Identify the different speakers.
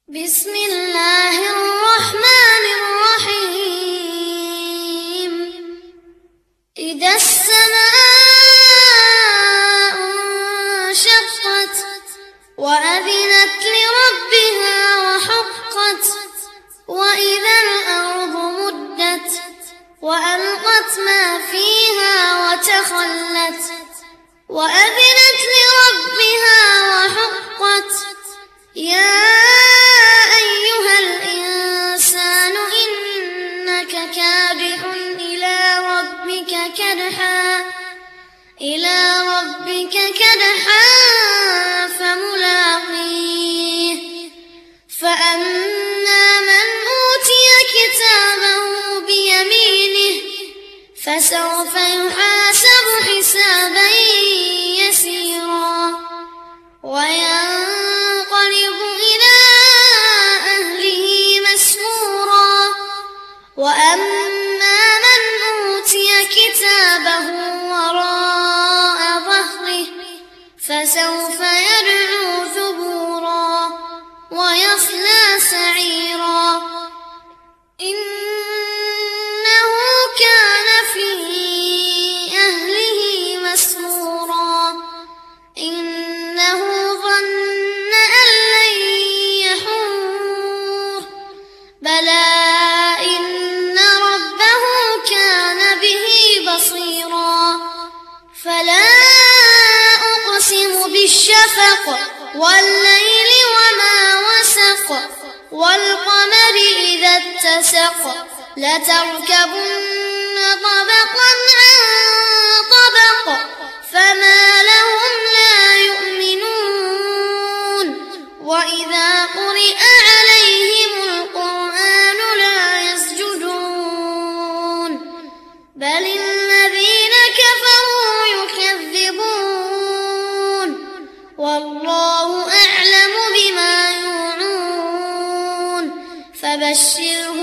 Speaker 1: بسم الله الرحمن الرحيم. إذا السماء انشقت وأذنت لربها وحقت وإذا الأرض مدت وألقت ما فيها وتخلت وأذنت لربها وحقت يا أيها الإنسان إنك كادح إلى ربك كدحا فملاقيه فأما من أوتي كتابه بيمينه فسوف يحاسب حسابا يسيرا وينقلب إلى أهله مسرورا وأما من أوتي كتابه وراء ظهره فسوف يدعو ثبورا ويصلى سعيرا إنه كان في أهله مسرورا إنه ظن أن لن يحور بلى إن ربه كان به بصيرا فلا أقسم بالشفق والليل وما وسق والقمر إذا اتسق لتركبن طبقا عن طبق فما لهم لا يؤمنون وإذا قرئ عليهم القرآن لا يسجدون بل الذين كفروا يكذبون والله أعلم بما يوعون فبشرهم